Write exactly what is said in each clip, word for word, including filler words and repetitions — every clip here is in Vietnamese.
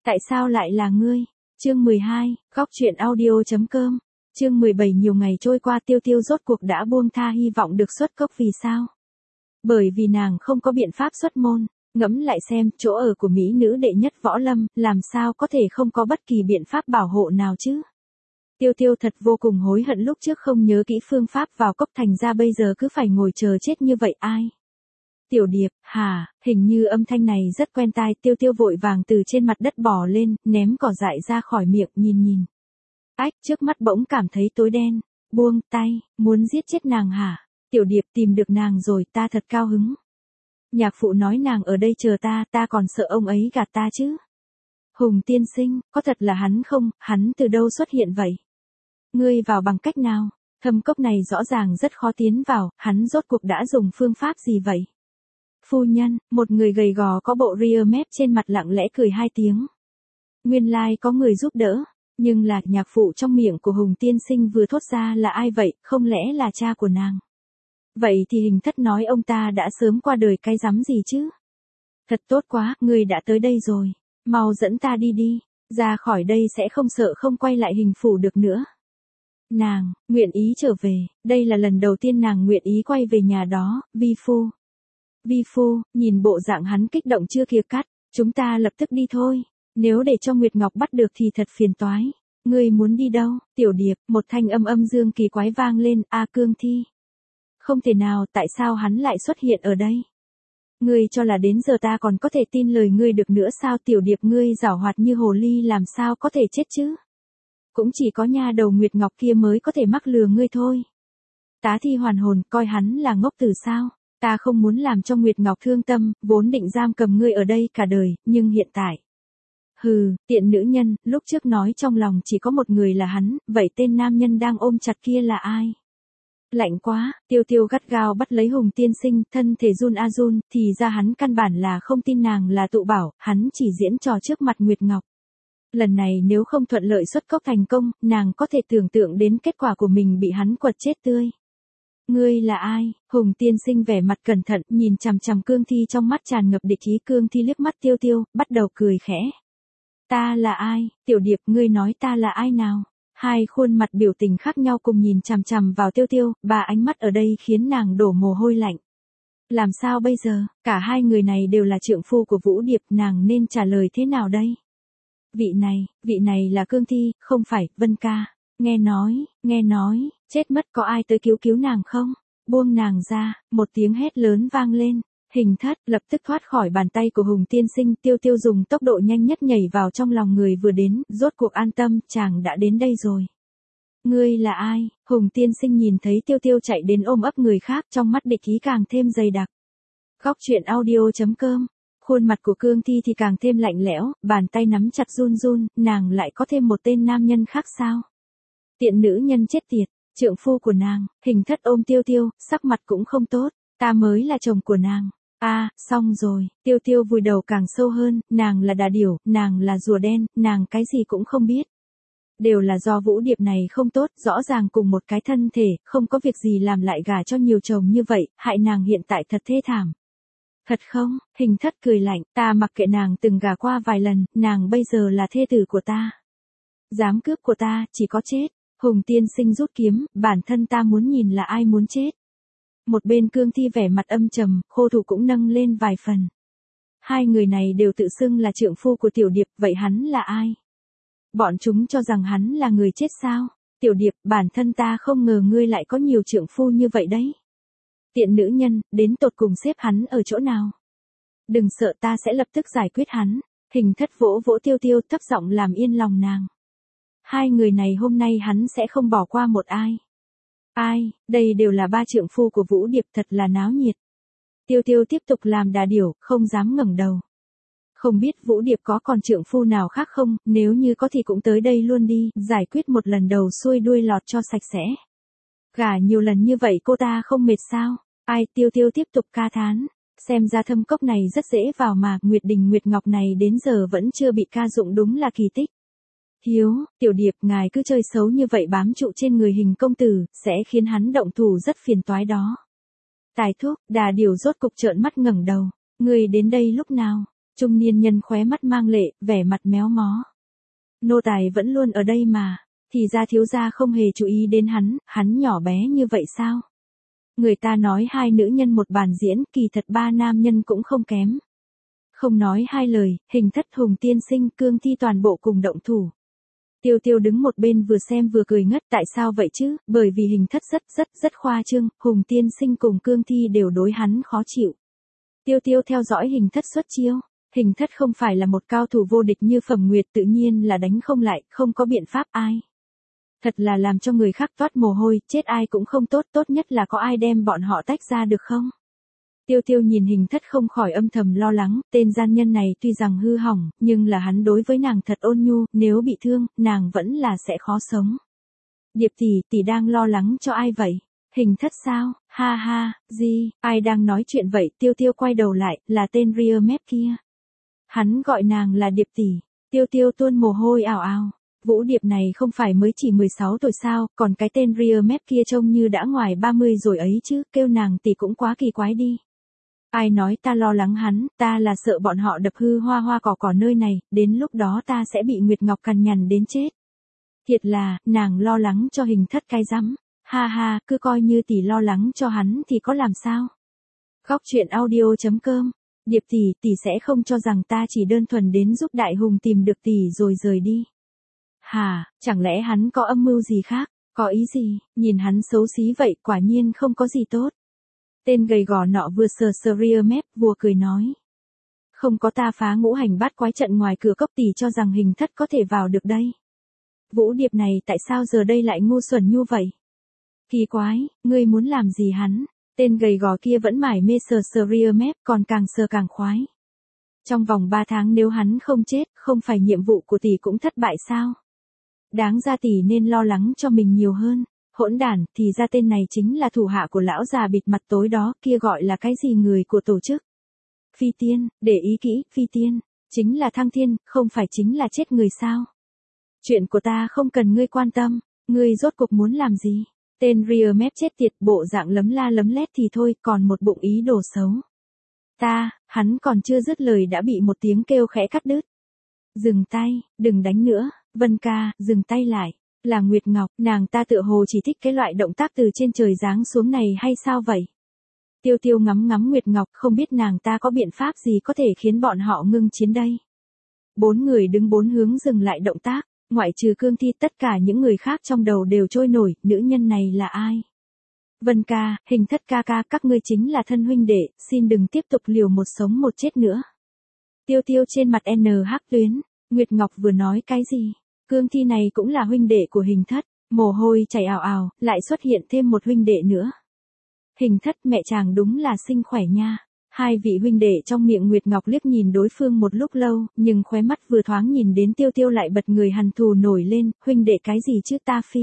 Tại sao lại là ngươi? Chương mười hai, góc truyện audio.com. Chương mười bảy nhiều ngày trôi qua Tiêu Tiêu rốt cuộc đã buông tha hy vọng được xuất cốc vì sao? Bởi vì nàng không có biện pháp xuất môn, ngẫm lại xem, chỗ ở của mỹ nữ đệ nhất võ lâm, làm sao có thể không có bất kỳ biện pháp bảo hộ nào chứ? Tiêu Tiêu thật vô cùng hối hận lúc trước không nhớ kỹ phương pháp vào cốc, thành ra bây giờ cứ phải ngồi chờ chết như vậy ai? Tiểu Điệp, hả, hình như âm thanh này rất quen tai, Tiêu Tiêu vội vàng từ trên mặt đất bò lên, ném cỏ dại ra khỏi miệng, nhìn nhìn. Ách, trước mắt bỗng cảm thấy tối đen, buông tay, muốn giết chết nàng hả? Tiểu Điệp, tìm được nàng rồi, ta thật cao hứng. Nhạc phụ nói nàng ở đây chờ ta, ta còn sợ ông ấy gạt ta chứ. Hùng tiên sinh, có thật là hắn không, hắn từ đâu xuất hiện vậy? Ngươi vào bằng cách nào? Thâm cốc này rõ ràng rất khó tiến vào, hắn rốt cuộc đã dùng phương pháp gì vậy? Phu nhân, một người gầy gò có bộ ria mép trên mặt lặng lẽ cười hai tiếng. Nguyên lai like có người giúp đỡ, nhưng là nhạc phụ trong miệng của Hùng tiên sinh vừa thốt ra là ai vậy, không lẽ là cha của nàng? Vậy thì Hình Thất nói ông ta đã sớm qua đời cái rắm gì chứ? Thật tốt quá, ngươi đã tới đây rồi, mau dẫn ta đi đi, ra khỏi đây sẽ không sợ không quay lại Hình phủ được nữa. Nàng, nguyện ý trở về, đây là lần đầu tiên nàng nguyện ý quay về nhà đó, vi phu. Vi phu, nhìn bộ dạng hắn kích động chưa kìa cắt, chúng ta lập tức đi thôi, nếu để cho Nguyệt Ngọc bắt được thì thật phiền toái. Ngươi muốn đi đâu? Tiểu Điệp, một thanh âm âm dương kỳ quái vang lên, A Cương Thi. Không thể nào, tại sao hắn lại xuất hiện ở đây? Ngươi cho là đến giờ ta còn có thể tin lời ngươi được nữa sao? Tiểu Điệp, ngươi giảo hoạt như hồ ly làm sao có thể chết chứ? Cũng chỉ có nha đầu Nguyệt Ngọc kia mới có thể mắc lừa ngươi thôi. Tá Thi hoàn hồn, coi hắn là ngốc tử sao? Ta không muốn làm cho Nguyệt Ngọc thương tâm, vốn định giam cầm ngươi ở đây cả đời, nhưng hiện tại. Hừ, tiện nữ nhân, lúc trước nói trong lòng chỉ có một người là hắn, vậy tên nam nhân đang ôm chặt kia là ai? Lạnh quá, Tiêu Tiêu gắt gao bắt lấy Hùng tiên sinh, thân thể run a run, thì ra hắn căn bản là không tin nàng là tụ bảo, hắn chỉ diễn trò trước mặt Nguyệt Ngọc. Lần này nếu không thuận lợi xuất cốc thành công, nàng có thể tưởng tượng đến kết quả của mình bị hắn quật chết tươi. Ngươi là ai? Hùng tiên sinh vẻ mặt cẩn thận, nhìn chằm chằm Cương Thi trong mắt tràn ngập địch ý. Cương Thi liếc mắt Tiêu Tiêu, bắt đầu cười khẽ. Ta là ai? Tiểu Điệp, ngươi nói ta là ai nào? Hai khuôn mặt biểu tình khác nhau cùng nhìn chằm chằm vào Tiêu Tiêu, ba ánh mắt ở đây khiến nàng đổ mồ hôi lạnh. Làm sao bây giờ? Cả hai người này đều là trượng phu của Vũ Điệp, nàng nên trả lời thế nào đây? Vị này, vị này là Cương Thi, không phải, Vân ca. Nghe nói, nghe nói, chết mất, có ai tới cứu cứu nàng không? Buông nàng ra, một tiếng hét lớn vang lên. Hình Thất lập tức thoát khỏi bàn tay của Hùng tiên sinh. Tiêu Tiêu dùng tốc độ nhanh nhất nhảy vào trong lòng người vừa đến, rốt cuộc an tâm, chàng đã đến đây rồi. Ngươi là ai? Hùng tiên sinh nhìn thấy Tiêu Tiêu chạy đến ôm ấp người khác, trong mắt địch ý càng thêm dày đặc. Góc truyện audio.com. Khuôn mặt của Cương Thi thì càng thêm lạnh lẽo, bàn tay nắm chặt run run, nàng lại có thêm một tên nam nhân khác sao? Tiện nữ nhân chết tiệt, trượng phu của nàng. Hình Thất ôm Tiêu Tiêu, sắc mặt cũng không tốt, ta mới là chồng của nàng. A, à, xong rồi, Tiêu Tiêu vùi đầu càng sâu hơn, nàng là đà điểu, nàng là rùa đen, nàng cái gì cũng không biết. Đều là do Vũ Điệp này không tốt, rõ ràng cùng một cái thân thể, không có việc gì làm lại gả cho nhiều chồng như vậy, hại nàng hiện tại thật thê thảm. Thật không? Hình Thất cười lạnh, ta mặc kệ nàng từng gả qua vài lần, nàng bây giờ là thê tử của ta. Dám cướp của ta, chỉ có chết. Hùng tiên sinh rút kiếm, bản thân ta muốn nhìn là ai muốn chết. Một bên Cương Thi vẻ mặt âm trầm, khô thủ cũng nâng lên vài phần. Hai người này đều tự xưng là trượng phu của Tiểu Điệp, vậy hắn là ai? Bọn chúng cho rằng hắn là người chết sao? Tiểu Điệp, bản thân ta không ngờ ngươi lại có nhiều trượng phu như vậy đấy. Tiện nữ nhân, đến tột cùng xếp hắn ở chỗ nào? Đừng sợ, ta sẽ lập tức giải quyết hắn. Hình Thất vỗ vỗ Tiêu Tiêu, thấp giọng làm yên lòng nàng. Hai người này hôm nay hắn sẽ không bỏ qua một ai. Ai, đây đều là ba trượng phu của Vũ Điệp, thật là náo nhiệt. Tiêu Tiêu tiếp tục làm đà điểu, không dám ngẩng đầu. Không biết Vũ Điệp có còn trượng phu nào khác không, nếu như có thì cũng tới đây luôn đi, giải quyết một lần đầu xuôi đuôi lọt cho sạch sẽ. Gả nhiều lần như vậy cô ta không mệt sao? Ai? Tiêu Tiêu tiếp tục ca thán. Xem ra thâm cốc này rất dễ vào mà, Nguyệt Đình Nguyệt Ngọc này đến giờ vẫn chưa bị ca dụng, đúng là kỳ tích. Hiếu, Tiểu Điệp, ngài cứ chơi xấu như vậy bám trụ trên người Hình công tử, sẽ khiến hắn động thủ rất phiền toái đó. Tài thúc, đà điểu rốt cục trợn mắt ngẩng đầu. Ngươi đến đây lúc nào? Trung niên nhân khóe mắt mang lệ, vẻ mặt méo mó. Nô tài vẫn luôn ở đây mà, thì ra thiếu gia không hề chú ý đến hắn, hắn nhỏ bé như vậy sao? Người ta nói hai nữ nhân một bàn diễn, kỳ thật ba nam nhân cũng không kém. Không nói hai lời, Hình Thất, Hùng tiên sinh, Cương Thi toàn bộ cùng động thủ. Tiêu Tiêu đứng một bên vừa xem vừa cười ngất, tại sao vậy chứ, bởi vì Hình Thất rất rất rất khoa trương, Hùng tiên sinh cùng Cương Thi đều đối hắn khó chịu. Tiêu Tiêu theo dõi Hình Thất xuất chiêu, Hình Thất không phải là một cao thủ vô địch như Phẩm Nguyệt, tự nhiên là đánh không lại, không có biện pháp ai. Thật là làm cho người khác toát mồ hôi, chết ai cũng không tốt, tốt nhất là có ai đem bọn họ tách ra được không? Tiêu Tiêu nhìn Hình Thất không khỏi âm thầm lo lắng, tên gian nhân này tuy rằng hư hỏng, nhưng là hắn đối với nàng thật ôn nhu, nếu bị thương, nàng vẫn là sẽ khó sống. Điệp tỷ, tỷ đang lo lắng cho ai vậy? Hình Thất sao? Ha ha, gì, ai đang nói chuyện vậy? Tiêu Tiêu quay đầu lại, là tên ria mép kia. Hắn gọi nàng là Điệp tỷ. Tiêu Tiêu tuôn mồ hôi ào ào. Vũ Điệp này không phải mới chỉ mười sáu tuổi sao, còn cái tên ria mép kia trông như đã ngoài ba mươi rồi ấy chứ, kêu nàng tỷ cũng quá kỳ quái đi. Ai nói ta lo lắng hắn, ta là sợ bọn họ đập hư hoa hoa cỏ cỏ nơi này, đến lúc đó ta sẽ bị Nguyệt Ngọc cằn nhằn đến chết. Thiệt là, nàng lo lắng cho Hình Thất cái rắm. Ha ha, cứ coi như tỷ lo lắng cho hắn thì có làm sao. Khóc chuyện audio chấm com. Điệp tỷ, tỷ sẽ không cho rằng ta chỉ đơn thuần đến giúp Đại Hùng tìm được tỷ rồi rời đi. Hà, chẳng lẽ hắn có âm mưu gì khác, có ý gì, nhìn hắn xấu xí vậy, quả nhiên không có gì tốt. Tên gầy gò nọ vừa sờ sờ ria mép, vừa cười nói. Không có ta phá ngũ hành bát quái trận ngoài cửa cốc, tỷ cho rằng Hình Thất có thể vào được đây. Vũ Điệp này tại sao giờ đây lại ngu xuẩn như vậy? Kỳ quái, ngươi muốn làm gì hắn? Tên gầy gò kia vẫn mải mê sờ sờ ria mép, còn càng sờ càng khoái. Trong vòng ba tháng nếu hắn không chết, không phải nhiệm vụ của tỷ cũng thất bại sao? Đáng ra tỷ nên lo lắng cho mình nhiều hơn. Hỗn đản, thì ra tên này chính là thủ hạ của lão già bịt mặt tối đó, kia gọi là cái gì người của tổ chức? Phi tiên, để ý kỹ, phi tiên, chính là thăng thiên, không phải chính là chết người sao? Chuyện của ta không cần ngươi quan tâm, ngươi rốt cuộc muốn làm gì? Tên ria mép chết tiệt, bộ dạng lấm la lấm lét thì thôi, còn một bụng ý đồ xấu. Ta, hắn còn chưa dứt lời đã bị một tiếng kêu khẽ cắt đứt. Dừng tay, đừng đánh nữa, Vân ca, dừng tay lại. Là Nguyệt Ngọc, nàng ta tựa hồ chỉ thích cái loại động tác từ trên trời giáng xuống này hay sao vậy? Tiêu Tiêu ngắm ngắm Nguyệt Ngọc, không biết nàng ta có biện pháp gì có thể khiến bọn họ ngưng chiến đây. Bốn người đứng bốn hướng dừng lại động tác, ngoại trừ Cương Thi, tất cả những người khác trong đầu đều trôi nổi, nữ nhân này là ai? Vân ca, Hình Thất ca ca, các ngươi chính là thân huynh đệ, xin đừng tiếp tục liều một sống một chết nữa. Tiêu Tiêu trên mặt N hắc tuyến, Nguyệt Ngọc vừa nói cái gì? Cương Thi này cũng là huynh đệ của Hình Thất, mồ hôi chảy ào ào, lại xuất hiện thêm một huynh đệ nữa. Hình Thất, mẹ chàng đúng là xinh khỏe nha. Hai vị huynh đệ trong miệng Nguyệt Ngọc liếc nhìn đối phương một lúc lâu, nhưng khóe mắt vừa thoáng nhìn đến Tiêu Tiêu lại bật người hằn thù nổi lên, huynh đệ cái gì chứ ta phi.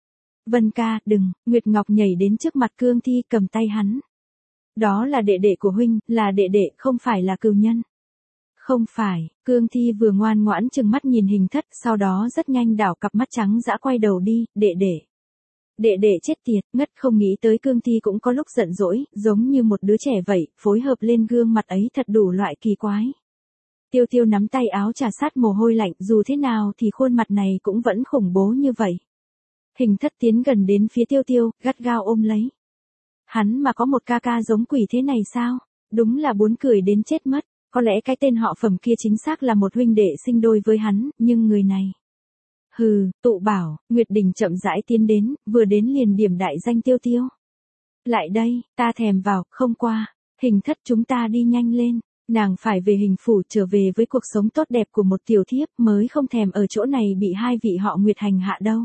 Vân ca, đừng, Nguyệt Ngọc nhảy đến trước mặt Cương Thi cầm tay hắn. Đó là đệ đệ của huynh, là đệ đệ, không phải là cừu nhân. Không phải, Cương Thi vừa ngoan ngoãn chừng mắt nhìn Hình Thất, sau đó rất nhanh đảo cặp mắt trắng dã quay đầu đi, đệ đệ. Đệ đệ chết tiệt, ngất không nghĩ tới Cương Thi cũng có lúc giận dỗi, giống như một đứa trẻ vậy, phối hợp lên gương mặt ấy thật đủ loại kỳ quái. Tiêu Tiêu nắm tay áo trà sát mồ hôi lạnh, dù thế nào thì khuôn mặt này cũng vẫn khủng bố như vậy. Hình Thất tiến gần đến phía Tiêu Tiêu, gắt gao ôm lấy. Hắn mà có một ca ca giống quỷ thế này sao? Đúng là buồn cười đến chết mất. Có lẽ cái tên họ Phẩm kia chính xác là một huynh đệ sinh đôi với hắn, nhưng người này. Hừ, Tụ Bảo, Nguyệt Đình chậm rãi tiến đến, vừa đến liền điểm đại danh Tiêu Tiêu. Lại đây, ta thèm vào, không qua. Hình Thất, chúng ta đi nhanh lên. Nàng phải về Hình phủ, trở về với cuộc sống tốt đẹp của một tiểu thiếp, mới không thèm ở chỗ này bị hai vị họ Nguyệt hành hạ đâu.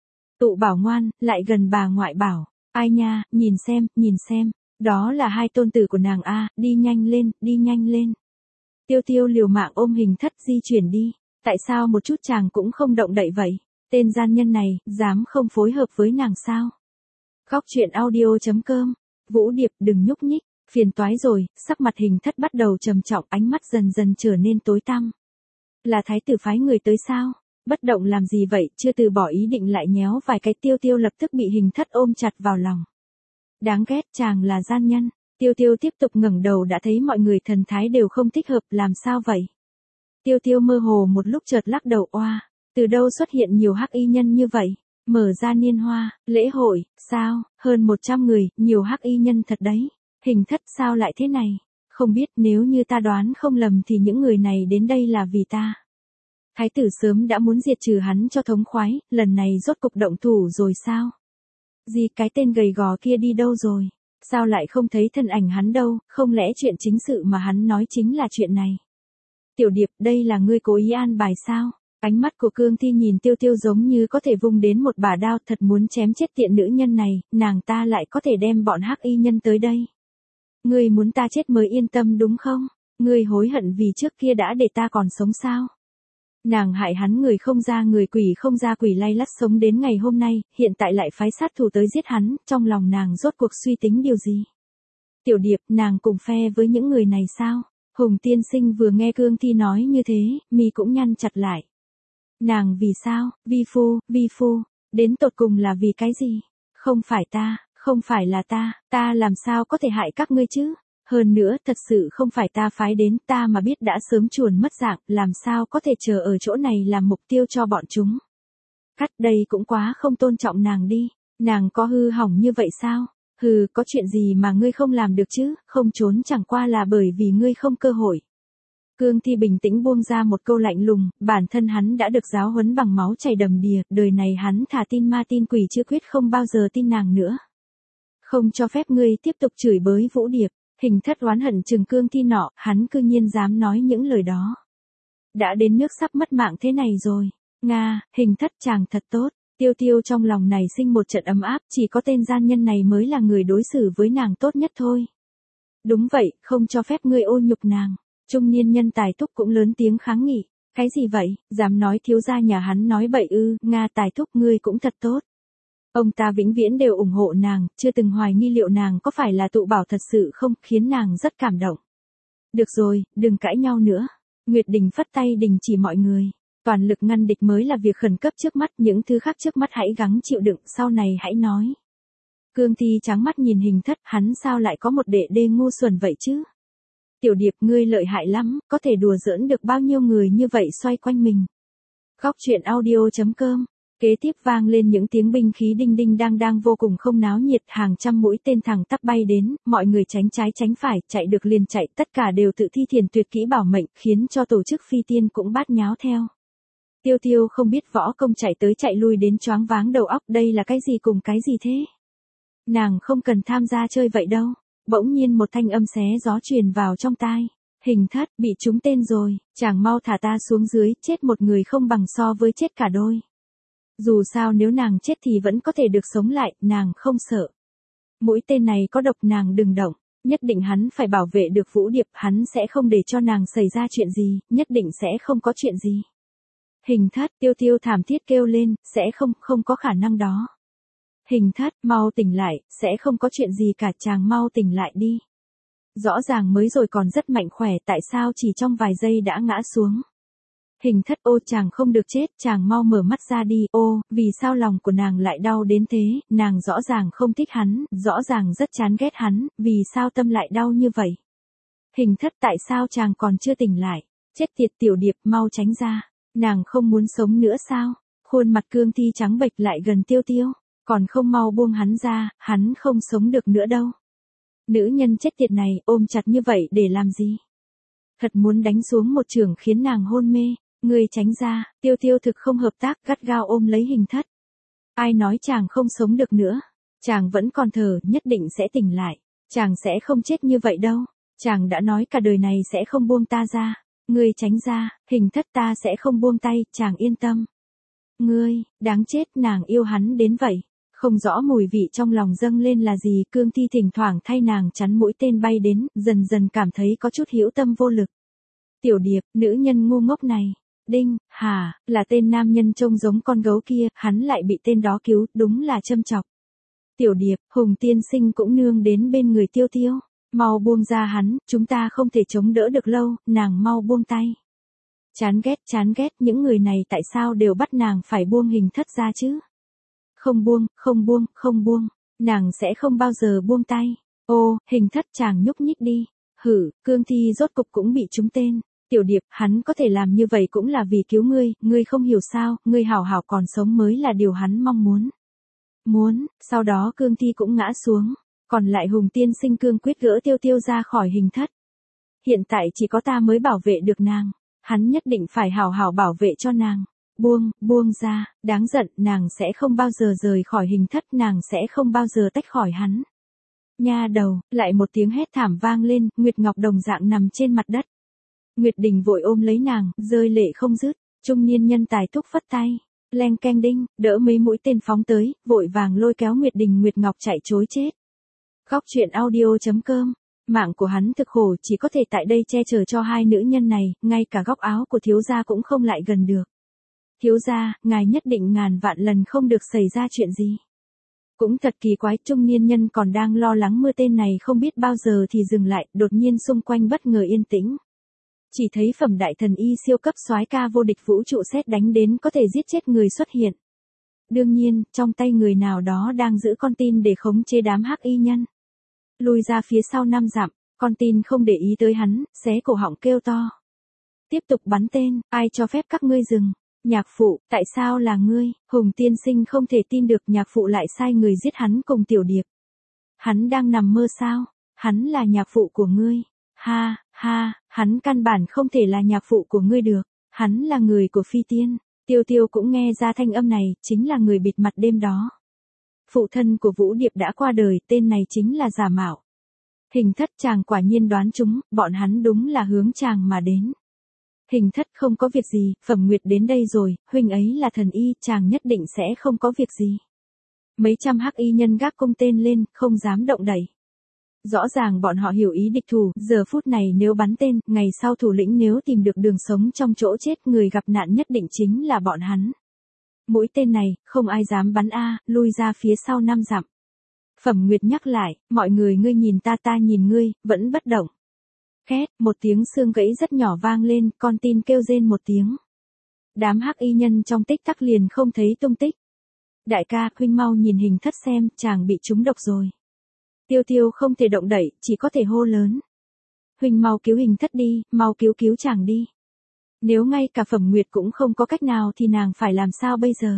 Tụ Bảo ngoan, lại gần bà ngoại bảo. Ai nha, nhìn xem, nhìn xem. Đó là hai tôn tử của nàng a, đi nhanh lên, đi nhanh lên. Tiêu Tiêu liều mạng ôm Hình Thất di chuyển đi. Tại sao một chút chàng cũng không động đậy vậy? Tên gian nhân này, dám không phối hợp với nàng sao? Khóc chuyện audio chấm com. Vũ Điệp, đừng nhúc nhích. Phiền toái rồi, sắc mặt Hình Thất bắt đầu trầm trọng, ánh mắt dần dần trở nên tối tăm. Là thái tử phái người tới sao? Bất động làm gì vậy, chưa từ bỏ ý định lại nhéo vài cái. Tiêu Tiêu lập tức bị Hình Thất ôm chặt vào lòng. Đáng ghét, chàng là gian nhân. Tiêu Tiêu tiếp tục ngẩng đầu đã thấy mọi người thần thái đều không thích hợp, làm sao vậy? Tiêu Tiêu mơ hồ một lúc chợt lắc đầu, oa, từ đâu xuất hiện nhiều hắc y nhân như vậy? Mở ra niên hoa, lễ hội, sao, hơn một trăm người, nhiều hắc y nhân thật đấy. Hình Thất sao lại thế này? Không biết, nếu như ta đoán không lầm thì những người này đến đây là vì ta. Thái tử sớm đã muốn diệt trừ hắn cho thống khoái, lần này rốt cục động thủ rồi sao? Gì, cái tên gầy gò kia đi đâu rồi? Sao lại không thấy thân ảnh hắn đâu, không lẽ chuyện chính sự mà hắn nói chính là chuyện này? Tiểu Điệp, đây là ngươi cố ý an bài sao? Ánh mắt của Cương Thi nhìn Tiêu Tiêu giống như có thể vung đến một bả đao, thật muốn chém chết tiện nữ nhân này, nàng ta lại có thể đem bọn hắc y nhân tới đây. Ngươi muốn ta chết mới yên tâm đúng không? Ngươi hối hận vì trước kia đã để ta còn sống sao? Nàng hại hắn người không ra người quỷ không ra quỷ lay lắt sống đến ngày hôm nay, hiện tại lại phái sát thủ tới giết hắn, trong lòng nàng rốt cuộc suy tính điều gì? Tiểu Điệp, nàng cùng phe với những người này sao? Hùng tiên sinh vừa nghe Cương Thi nói như thế, mi cũng nhăn chặt lại. Nàng vì sao, vi phu, vi phu, đến tột cùng là vì cái gì? Không phải ta, không phải là ta, ta làm sao có thể hại các ngươi chứ? Hơn nữa, thật sự không phải ta phái đến, ta mà biết đã sớm chuồn mất dạng, làm sao có thể chờ ở chỗ này làm mục tiêu cho bọn chúng. Cắt, đây cũng quá không tôn trọng nàng đi, nàng có hư hỏng như vậy sao? Hừ, có chuyện gì mà ngươi không làm được chứ, không trốn chẳng qua là bởi vì ngươi không cơ hội. Cương Thi bình tĩnh buông ra một câu lạnh lùng, bản thân hắn đã được giáo huấn bằng máu chảy đầm đìa, đời này hắn thà tin ma tin quỷ chứ quyết không bao giờ tin nàng nữa. Không cho phép ngươi tiếp tục chửi bới Vũ Điệp. Hình Thất oán hận chừng Cương Thi nọ, hắn cư nhiên dám nói những lời đó. Đã đến nước sắp mất mạng thế này rồi. Nga, Hình Thất chàng thật tốt. Tiêu Tiêu trong lòng này sinh một trận ấm áp, chỉ có tên gian nhân này mới là người đối xử với nàng tốt nhất thôi. Đúng vậy, không cho phép ngươi ô nhục nàng. Trung niên nhân Tài Thúc cũng lớn tiếng kháng nghị. Cái gì vậy, dám nói thiếu gia nhà hắn nói bậy ư? Nga, Tài Thúc ngươi cũng thật tốt. Ông ta vĩnh viễn đều ủng hộ nàng, chưa từng hoài nghi liệu nàng có phải là tụ bảo thật sự không, khiến nàng rất cảm động. Được rồi, đừng cãi nhau nữa. Nguyệt Đình phất tay đình chỉ mọi người. Toàn lực ngăn địch mới là việc khẩn cấp trước mắt, những thứ khác trước mắt hãy gắng chịu đựng, sau này hãy nói. Cương Thi trắng mắt nhìn Hình Thất, hắn sao lại có một đệ đê ngu xuẩn vậy chứ? Tiểu Điệp, ngươi lợi hại lắm, có thể đùa giỡn được bao nhiêu người như vậy xoay quanh mình. Góc truyện audio chấm com. Kế tiếp vang lên những tiếng binh khí đinh đinh đang đang vô cùng không náo nhiệt, hàng trăm mũi tên thẳng tắp bay đến, mọi người tránh trái tránh phải, chạy được liền chạy, tất cả đều tự thi thiền tuyệt kỹ bảo mệnh, khiến cho tổ chức phi tiên cũng bát nháo theo. Tiêu Tiêu không biết võ công chạy tới chạy lui đến choáng váng đầu óc, đây là cái gì cùng cái gì thế? Nàng không cần tham gia chơi vậy đâu. Bỗng nhiên một thanh âm xé gió truyền vào trong tai. Hình Thất, bị trúng tên rồi, chàng mau thả ta xuống dưới, chết một người không bằng so với chết cả đôi. Dù sao nếu nàng chết thì vẫn có thể được sống lại, nàng không sợ. Mũi tên này có độc, nàng đừng động, nhất định hắn phải bảo vệ được Vũ Điệp, hắn sẽ không để cho nàng xảy ra chuyện gì, nhất định sẽ không có chuyện gì. Hình Thất, Tiêu Tiêu thảm thiết kêu lên, sẽ không, không có khả năng đó. Hình Thất, mau tỉnh lại, sẽ không có chuyện gì cả, chàng mau tỉnh lại đi. Rõ ràng mới rồi còn rất mạnh khỏe, tại sao chỉ trong vài giây đã ngã xuống. Hình Thất, ô chàng không được chết, chàng mau mở mắt ra đi, ô, vì sao lòng của nàng lại đau đến thế, nàng rõ ràng không thích hắn, rõ ràng rất chán ghét hắn, vì sao tâm lại đau như vậy. Hình Thất, tại sao chàng còn chưa tỉnh lại, chết tiệt Tiểu Điệp, mau tránh ra, nàng không muốn sống nữa sao, khuôn mặt Cương Thi trắng bệch lại gần Tiêu Tiêu, còn không mau buông hắn ra, hắn không sống được nữa đâu. Nữ nhân chết tiệt này, ôm chặt như vậy để làm gì? Thật muốn đánh xuống một chưởng khiến nàng hôn mê. Ngươi tránh ra, Tiêu Tiêu thực không hợp tác, gắt gao ôm lấy Hình Thất. Ai nói chàng không sống được nữa? Chàng vẫn còn thở, nhất định sẽ tỉnh lại. Chàng sẽ không chết như vậy đâu. Chàng đã nói cả đời này sẽ không buông ta ra. Ngươi tránh ra, Hình Thất, ta sẽ không buông tay, chàng yên tâm. Ngươi, đáng chết, nàng yêu hắn đến vậy. Không rõ mùi vị trong lòng dâng lên là gì, Cương Thi thỉnh thoảng thay nàng chắn mũi tên bay đến, dần dần cảm thấy có chút hữu tâm vô lực. Tiểu Điệp, nữ nhân ngu ngốc này. Đinh, hà, là tên nam nhân trông giống con gấu kia, hắn lại bị tên đó cứu, đúng là châm chọc. Tiểu Điệp, Hùng tiên sinh cũng nương đến bên người Tiêu Tiêu. Mau buông ra hắn, chúng ta không thể chống đỡ được lâu, nàng mau buông tay. Chán ghét, chán ghét, những người này tại sao đều bắt nàng phải buông Hình Thất ra chứ? Không buông, không buông, không buông, nàng sẽ không bao giờ buông tay. Ô, Hình Thất chàng nhúc nhích đi. Hử, cương thi rốt cục cũng bị trúng tên. Tiểu Điệp, hắn có thể làm như vậy cũng là vì cứu ngươi, ngươi không hiểu sao, ngươi hảo hảo còn sống mới là điều hắn mong muốn. Muốn, sau đó cương thi cũng ngã xuống, còn lại Hùng tiên sinh cương quyết gỡ Tiêu Tiêu ra khỏi Hình Thất. Hiện tại chỉ có ta mới bảo vệ được nàng, hắn nhất định phải hảo hảo bảo vệ cho nàng. Buông, buông ra, đáng giận, nàng sẽ không bao giờ rời khỏi Hình Thất, nàng sẽ không bao giờ tách khỏi hắn. Nha đầu, lại một tiếng hét thảm vang lên, Nguyệt Ngọc đồng dạng nằm trên mặt đất. Nguyệt Đình vội ôm lấy nàng, rơi lệ không dứt, trung niên nhân tài thúc phất tay, leng keng đinh, đỡ mấy mũi tên phóng tới, vội vàng lôi kéo Nguyệt Đình Nguyệt Ngọc chạy trối chết. Góc truyện audio chấm com, mạng của hắn thực khổ chỉ có thể tại đây che chở cho hai nữ nhân này, ngay cả góc áo của thiếu gia cũng không lại gần được. Thiếu gia, ngài nhất định ngàn vạn lần không được xảy ra chuyện gì. Cũng thật kỳ quái, trung niên nhân còn đang lo lắng mưa tên này không biết bao giờ thì dừng lại, đột nhiên xung quanh bất ngờ yên tĩnh. Chỉ thấy phẩm đại thần y siêu cấp soái ca vô địch vũ trụ sét đánh đến có thể giết chết người xuất hiện. Đương nhiên, trong tay người nào đó đang giữ con tin để khống chế đám hắc y nhân. Lùi ra phía sau năm dặm, con tin không để ý tới hắn, xé cổ họng kêu to. Tiếp tục bắn tên, ai cho phép các ngươi dừng? Nhạc phụ, tại sao là ngươi? Hùng tiên sinh không thể tin được nhạc phụ lại sai người giết hắn cùng Tiểu Điệp. Hắn đang nằm mơ sao? Hắn là nhạc phụ của ngươi. Ha, ha, hắn căn bản không thể là nhạc phụ của ngươi được. Hắn là người của Phi Tiên. Tiêu Tiêu cũng nghe ra thanh âm này, chính là người bịt mặt đêm đó. Phụ thân của Vũ Điệp đã qua đời, tên này chính là giả mạo. Hình Thất chàng quả nhiên đoán chúng, bọn hắn đúng là hướng chàng mà đến. Hình Thất không có việc gì, Phẩm Nguyệt đến đây rồi, huynh ấy là thần y, chàng nhất định sẽ không có việc gì. Mấy trăm hắc y nhân gác cung tên lên, không dám động đậy. Rõ ràng bọn họ hiểu ý địch thủ, giờ phút này nếu bắn tên, ngày sau thủ lĩnh nếu tìm được đường sống trong chỗ chết, người gặp nạn nhất định chính là bọn hắn. Mũi tên này, không ai dám bắn a, lui ra phía sau năm dặm. Phẩm Nguyệt nhắc lại, mọi người ngươi nhìn ta ta nhìn ngươi, vẫn bất động. Khét, một tiếng xương gãy rất nhỏ vang lên, con tin kêu rên một tiếng. Đám hắc y nhân trong tích tắc liền không thấy tung tích. Đại ca, huynh mau nhìn Hình Thất xem, chàng bị trúng độc rồi. Tiêu Tiêu không thể động đậy, chỉ có thể hô lớn. Huynh mau cứu Hình Thất đi, mau cứu cứu chàng đi. Nếu ngay cả Phẩm Nguyệt cũng không có cách nào thì nàng phải làm sao bây giờ?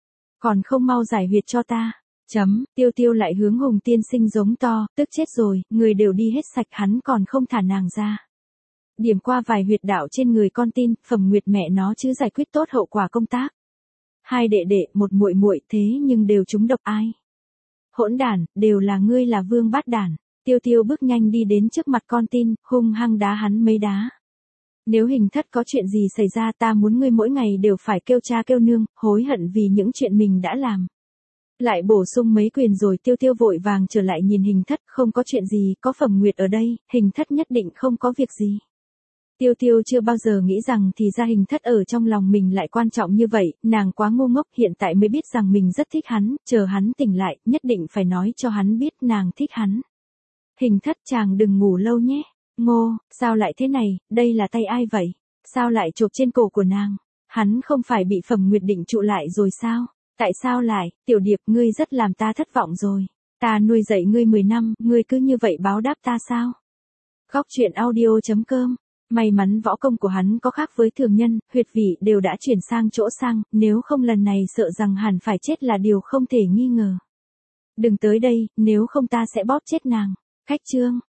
Còn không mau giải huyệt cho ta. Chấm, Tiêu Tiêu lại hướng Hùng tiên sinh giống to, tức chết rồi, người đều đi hết sạch hắn còn không thả nàng ra. Điểm qua vài huyệt đạo trên người con tin, Phẩm Nguyệt mẹ nó chứ giải quyết tốt hậu quả công tác. Hai đệ đệ, một muội muội thế nhưng đều trúng độc ai? Hỗn đản, đều là ngươi là vương bát đản. Tiêu Tiêu bước nhanh đi đến trước mặt con tin, hung hăng đá hắn mấy đá. Nếu Hình Thất có chuyện gì xảy ra ta muốn ngươi mỗi ngày đều phải kêu cha kêu nương, hối hận vì những chuyện mình đã làm. Lại bổ sung mấy quyền rồi Tiêu Tiêu vội vàng trở lại nhìn Hình Thất, không có chuyện gì, có Phẩm Nguyệt ở đây, Hình Thất nhất định không có việc gì. Tiêu Tiêu chưa bao giờ nghĩ rằng thì ra Hình Thất ở trong lòng mình lại quan trọng như vậy, nàng quá ngu ngốc, hiện tại mới biết rằng mình rất thích hắn, chờ hắn tỉnh lại, nhất định phải nói cho hắn biết nàng thích hắn. Hình Thất chàng đừng ngủ lâu nhé. Ngô, sao lại thế này, đây là tay ai vậy? Sao lại chộp trên cổ của nàng? Hắn không phải bị Phẩm Nguyệt định trụ lại rồi sao? Tại sao lại, Tiểu Điệp ngươi rất làm ta thất vọng rồi. Ta nuôi dạy ngươi mười năm, ngươi cứ như vậy báo đáp ta sao? Góc truyện audio chấm com. May mắn võ công của hắn có khác với thường nhân, huyệt vị đều đã chuyển sang chỗ sang, nếu không lần này sợ rằng hẳn phải chết là điều không thể nghi ngờ. Đừng tới đây, nếu không ta sẽ bóp chết nàng. Khách trương.